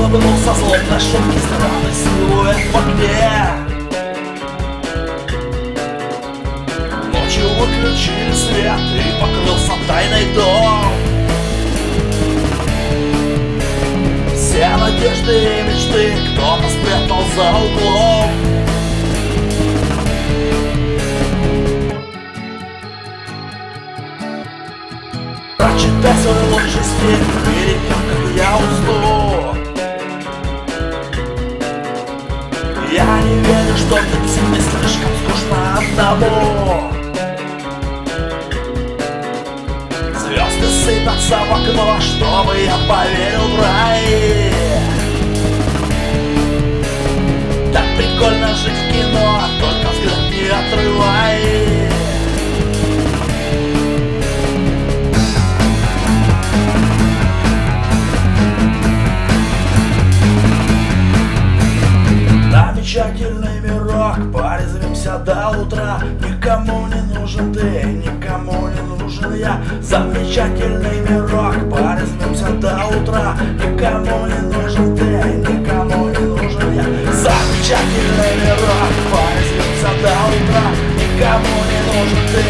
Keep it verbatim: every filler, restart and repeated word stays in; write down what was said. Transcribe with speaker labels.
Speaker 1: улыбнулся злобной шутки, странный силуэт в окне. Ночью выключили свет и покрылся тайный дом. Все надежды и мечты кто-то спрятал за углом. Прочитай свой лучший стих перед тем, как я усну. Я не верю, что ты мне слишком скучно одному. Звезды сыпятся в окно, чтобы я поверил в рай. Так прикольно жить в кино, только взгляд не отрывай. Замечательный мирок, порезвимся до утра. Никому не нужен ты, никому не нужен я. Замечательный мирок, порезвимся до утра. Никому не нужен ты, никому не нужен я. Замечательный мирок, порезвимся до утра. Никому не нужен ты,